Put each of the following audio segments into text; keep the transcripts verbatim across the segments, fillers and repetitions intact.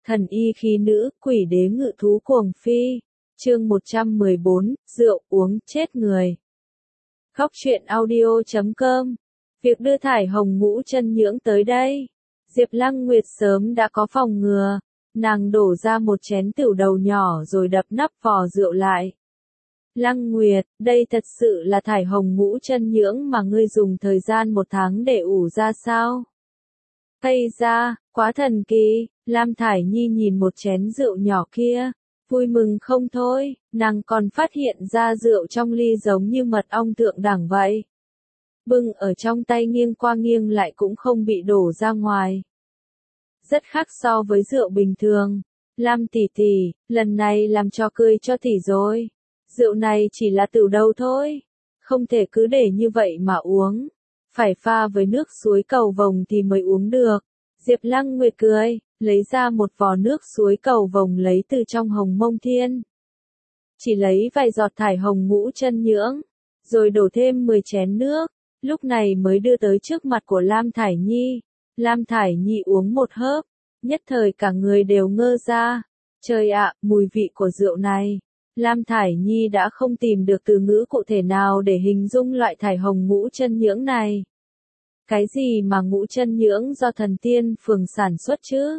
Thần y khí nữ, quỷ đế ngự thú cuồng phi. Chương một trăm mười bốn, rượu uống chết người. Khóc chuyện audio chấm com. Việc đưa thải hồng ngũ chân nhưỡng tới đây, Diệp Lăng Nguyệt sớm đã có phòng ngừa, nàng đổ ra một chén tửu đầu nhỏ rồi đập nắp vò rượu lại. Lăng Nguyệt, đây thật sự là thải hồng ngũ chân nhưỡng mà ngươi dùng thời gian một tháng để ủ ra sao? Hay ra, quá thần kỳ. Lam Thải Nhi nhìn một chén rượu nhỏ kia, vui mừng không thôi, nàng còn phát hiện ra rượu trong ly giống như mật ong thượng đẳng vậy. Bưng ở trong tay nghiêng qua nghiêng lại cũng không bị đổ ra ngoài. Rất khác so với rượu bình thường. Lam tỷ tỷ, lần này làm trò cười cho tỷ rồi. Rượu này chỉ là tửu đầu thôi, không thể cứ để như vậy mà uống, phải pha với nước suối cầu vồng thì mới uống được. Diệp Lăng Nguyệt cười, lấy ra một vò nước suối cầu vồng lấy từ trong hồng mông thiên. Chỉ lấy vài giọt thải hồng ngũ chân nhưỡng, rồi đổ thêm mười chén nước, lúc này mới đưa tới trước mặt của Lam Thải Nhi. Lam Thải Nhi uống một hớp, nhất thời cả người đều ngơ ra. Trời ạ, mùi vị của rượu này. Lam Thải Nhi đã không tìm được từ ngữ cụ thể nào để hình dung loại thải hồng ngũ chân nhưỡng này. Cái gì mà ngũ chân nhưỡng do thần tiên phường sản xuất chứ?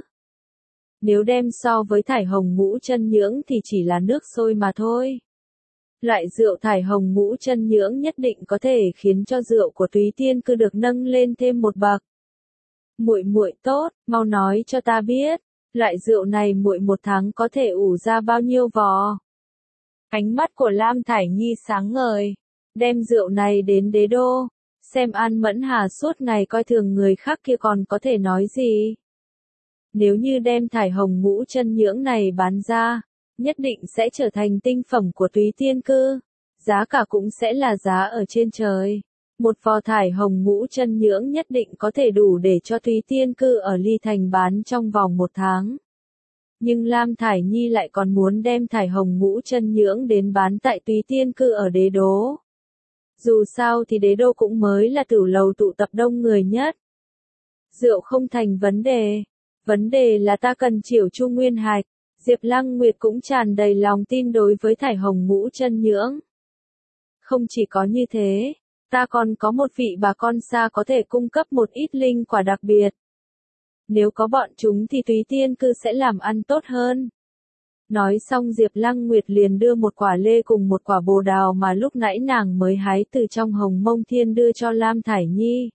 Nếu đem so với thải hồng ngũ chân nhưỡng thì chỉ là nước sôi mà thôi. Loại rượu thải hồng ngũ chân nhưỡng nhất định có thể khiến cho rượu của Túy Tiên Cư được nâng lên thêm một bậc. Muội muội tốt, mau nói cho ta biết, loại rượu này muội một tháng có thể ủ ra bao nhiêu vò? Ánh mắt của Lam Thải Nhi sáng ngời, đem rượu này đến đế đô, xem An Mẫn Hà suốt ngày coi thường người khác kia còn có thể nói gì. Nếu như đem thải hồng ngũ chân nhưỡng này bán ra, nhất định sẽ trở thành tinh phẩm của Túy Tiên Cư, giá cả cũng sẽ là giá ở trên trời. Một vò thải hồng ngũ chân nhưỡng nhất định có thể đủ để cho Túy Tiên Cư ở Ly Thành bán trong vòng một tháng. Nhưng Lam Thải Nhi lại còn muốn đem thải hồng ngũ chân nhưỡng đến bán tại Túy Tiên Cư ở đế đô. Dù sao thì đế đô cũng mới là tửu lầu tụ tập đông người nhất. Rượu không thành vấn đề. Vấn đề là ta cần chiểu chu nguyên hạch. Diệp Lăng Nguyệt cũng tràn đầy lòng tin đối với thải hồng ngũ chân nhưỡng. Không chỉ có như thế, ta còn có một vị bà con xa có thể cung cấp một ít linh quả đặc biệt. Nếu có bọn chúng thì Túy Tiên Cư sẽ làm ăn tốt hơn. Nói xong Diệp Lăng Nguyệt liền đưa một quả lê cùng một quả bồ đào mà lúc nãy nàng mới hái từ trong hồng mông thiên đưa cho Lam Thải Nhi.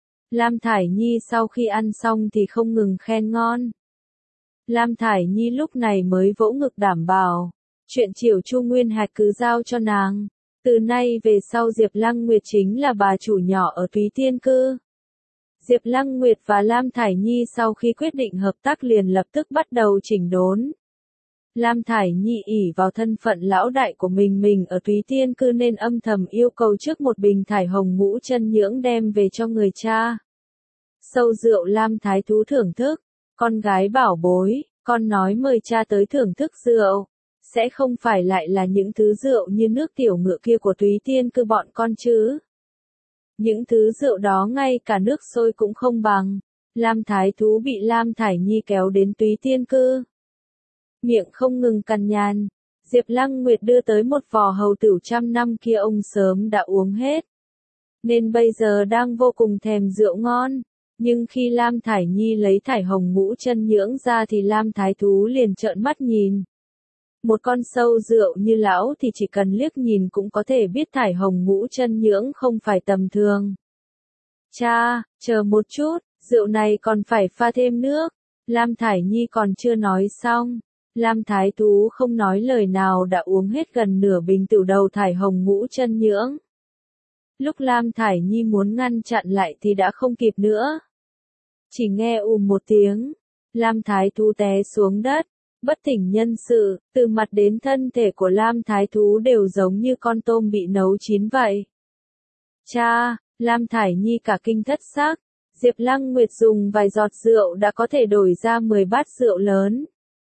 Lam Thải Nhi sau khi ăn xong thì không ngừng khen ngon. Lam Thải Nhi lúc này mới vỗ ngực đảm bảo, chuyện chiểu chu nguyên hạch cứ giao cho nàng. Từ nay về sau Diệp Lăng Nguyệt chính là bà chủ nhỏ ở Túy Tiên Cư. Diệp Lăng Nguyệt và Lam Thải Nhi sau khi quyết định hợp tác liền lập tức bắt đầu chỉnh đốn. Lam Thải Nhi ỷ vào thân phận lão đại của mình mình ở Túy Tiên Cư nên âm thầm yêu cầu trước một bình thải hồng ngũ chân nhưỡng đem về cho người cha. Sâu rượu Lam Thái Thú thưởng thức, con gái bảo bối, con nói mời cha tới thưởng thức rượu, sẽ không phải lại là những thứ rượu như nước tiểu ngựa kia của Túy Tiên Cư bọn con chứ. Những thứ rượu đó ngay cả nước sôi cũng không bằng. Lam Thái Thú bị Lam Thải Nhi kéo đến Túy Tiên Cư, miệng không ngừng cằn nhằn. Diệp Lăng Nguyệt đưa tới một vò hầu tửu trăm năm kia ông sớm đã uống hết, nên bây giờ đang vô cùng thèm rượu ngon. Nhưng khi Lam Thải Nhi lấy thải hồng ngũ chân nhưỡng ra thì Lam Thái Thú liền trợn mắt nhìn. Một con sâu rượu như lão thì chỉ cần liếc nhìn cũng có thể biết thải hồng ngũ chân nhưỡng không phải tầm thường. Cha, chờ một chút, rượu này còn phải pha thêm nước. Lam Thải Nhi còn chưa nói xong, Lam Thái Thú không nói lời nào đã uống hết gần nửa bình tửu đầu thải hồng ngũ chân nhưỡng. Lúc Lam Thải Nhi muốn ngăn chặn lại thì đã không kịp nữa. Chỉ nghe ùm một tiếng, Lam Thái Thú té xuống đất, bất tỉnh nhân sự, từ mặt đến thân thể của Lam Thái Thú đều giống như con tôm bị nấu chín vậy. Cha, Lam Thải Nhi cả kinh thất xác, Diệp Lăng Nguyệt dùng vài giọt rượu đã có thể đổi ra mười bát rượu lớn.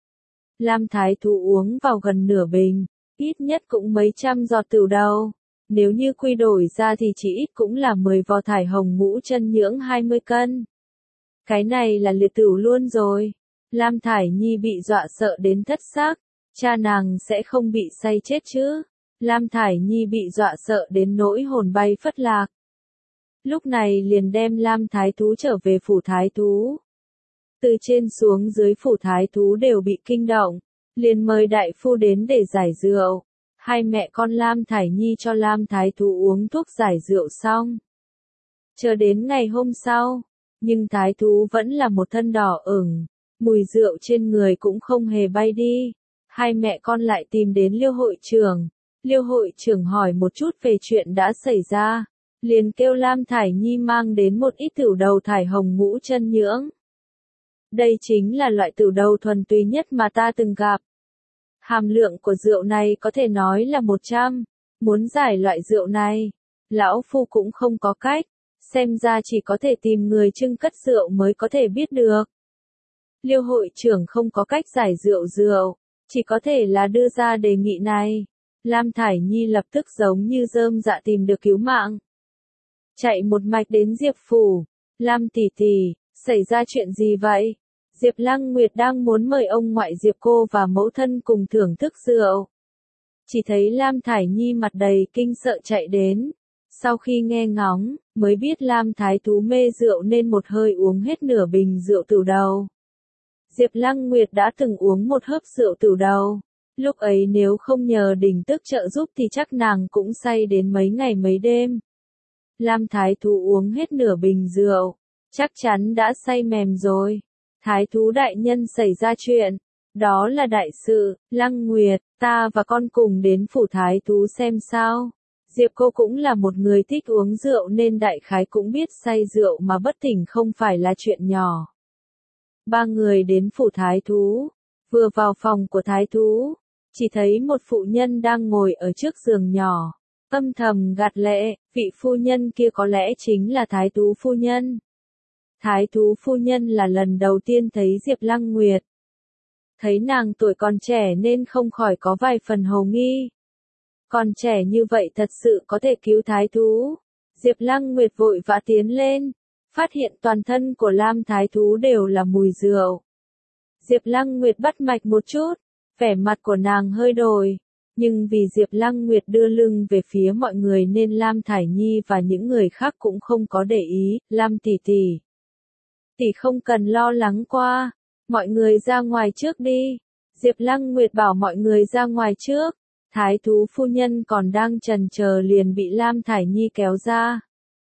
Lam Thái Thú uống vào gần nửa bình, ít nhất cũng mấy trăm giọt tửu đầu. Nếu như quy đổi ra thì chỉ ít cũng là mười vò thải hồng ngũ chân nhưỡng hai mươi cân. Cái này là liệt tửu luôn rồi. Lam Thải Nhi bị dọa sợ đến thất xác, cha nàng sẽ không bị say chết chứ. Lam Thải Nhi bị dọa sợ đến nỗi hồn bay phất lạc. Lúc này liền đem Lam Thái Thú trở về phủ Thái Thú. Từ trên xuống dưới phủ Thái Thú đều bị kinh động, liền mời đại phu đến để giải rượu. Hai mẹ con Lam Thải Nhi cho Lam Thái Thú uống thuốc giải rượu xong. Chờ đến ngày hôm sau, nhưng Thái Thú vẫn là một thân đỏ ửng, mùi rượu trên người cũng không hề bay đi. Hai mẹ con lại tìm đến Liêu hội trưởng. Liêu hội trưởng hỏi một chút về chuyện đã xảy ra, liền kêu Lam Thải Nhi mang đến một ít tửu đầu thải hồng ngũ chân nhưỡng. Đây chính là loại tửu đầu thuần túy nhất mà ta từng gặp. Hàm lượng của rượu này có thể nói là một trăm. Muốn giải loại rượu này, lão phu cũng không có cách, xem ra chỉ có thể tìm người trưng cất rượu mới có thể biết được. Liêu hội trưởng không có cách giải rượu rượu, chỉ có thể là đưa ra đề nghị này. Lam Thải Nhi lập tức giống như rơm dạ tìm được cứu mạng. Chạy một mạch đến Diệp phủ. Lam tỷ tỷ, xảy ra chuyện gì vậy? Diệp Lăng Nguyệt đang muốn mời ông ngoại Diệp cô và mẫu thân cùng thưởng thức rượu. Chỉ thấy Lam Thải Nhi mặt đầy kinh sợ chạy đến. Sau khi nghe ngóng, mới biết Lam Thái Thú mê rượu nên một hơi uống hết nửa bình rượu tửu đầu. Diệp Lăng Nguyệt đã từng uống một hớp rượu tửu đầu. Lúc ấy nếu không nhờ đỉnh tức trợ giúp thì chắc nàng cũng say đến mấy ngày mấy đêm. Lam Thái Thú uống hết nửa bình rượu, chắc chắn đã say mềm rồi. Thái Thú đại nhân xảy ra chuyện, đó là đại sự. Lăng Nguyệt, ta và con cùng đến phủ Thái Thú xem sao. Diệp cô cũng là một người thích uống rượu nên đại khái cũng biết say rượu mà bất tỉnh không phải là chuyện nhỏ. Ba người đến phủ Thái Thú, vừa vào phòng của Thái Thú, chỉ thấy một phụ nhân đang ngồi ở trước giường nhỏ, âm thầm gạt lệ. Vị phu nhân kia có lẽ chính là Thái Thú phu nhân. Thái Thú phu nhân là lần đầu tiên thấy Diệp Lăng Nguyệt. Thấy nàng tuổi còn trẻ nên không khỏi có vài phần hồ nghi. Còn trẻ như vậy thật sự có thể cứu Thái Thú. Diệp Lăng Nguyệt vội vã tiến lên, phát hiện toàn thân của Lam Thái Thú đều là mùi rượu. Diệp Lăng Nguyệt bắt mạch một chút, vẻ mặt của nàng hơi đổi. Nhưng vì Diệp Lăng Nguyệt đưa lưng về phía mọi người nên Lam Thải Nhi và những người khác cũng không có để ý. Lam tỷ tỷ, tỷ không cần lo lắng qua, mọi người ra ngoài trước đi. Diệp Lăng Nguyệt bảo mọi người ra ngoài trước. Thái Thú phu nhân còn đang chần chờ liền bị Lam Thải Nhi kéo ra.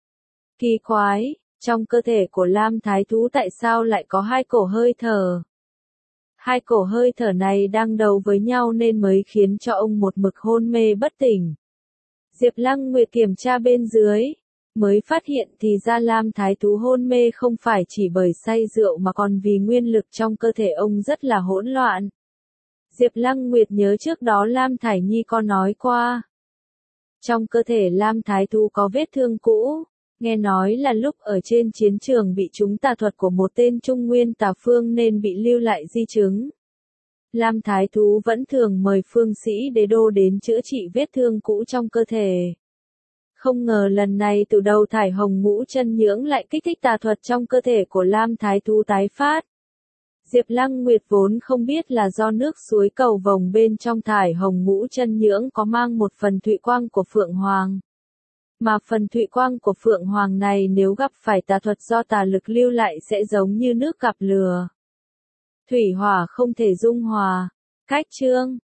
Kỳ quái, trong cơ thể của Lam Thái Thú tại sao lại có hai cổ hơi thở? Hai cổ hơi thở này đang đấu với nhau nên mới khiến cho ông một mực hôn mê bất tỉnh. Diệp Lăng Nguyệt kiểm tra bên dưới, mới phát hiện thì ra Lam Thái Thú hôn mê không phải chỉ bởi say rượu mà còn vì nguyên lực trong cơ thể ông rất là hỗn loạn. Diệp Lăng Nguyệt nhớ trước đó Lam Thải Nhi có nói qua. Trong cơ thể Lam Thái Thú có vết thương cũ, nghe nói là lúc ở trên chiến trường bị trúng tà thuật của một tên Trung Nguyên tà phương nên bị lưu lại di chứng. Lam Thái Thú vẫn thường mời phương sĩ đế đô đến chữa trị vết thương cũ trong cơ thể. Không ngờ lần này từ đầu thải hồng ngũ chân nhưỡng lại kích thích tà thuật trong cơ thể của Lam Thái Thú tái phát. Diệp Lăng Nguyệt vốn không biết là do nước suối cầu vồng bên trong thải hồng ngũ chân nhưỡng có mang một phần thụy quang của Phượng Hoàng. Mà phần thụy quang của Phượng Hoàng này nếu gặp phải tà thuật do tà lực lưu lại sẽ giống như nước gặp lửa. Thủy hỏa không thể dung hòa. Cách chương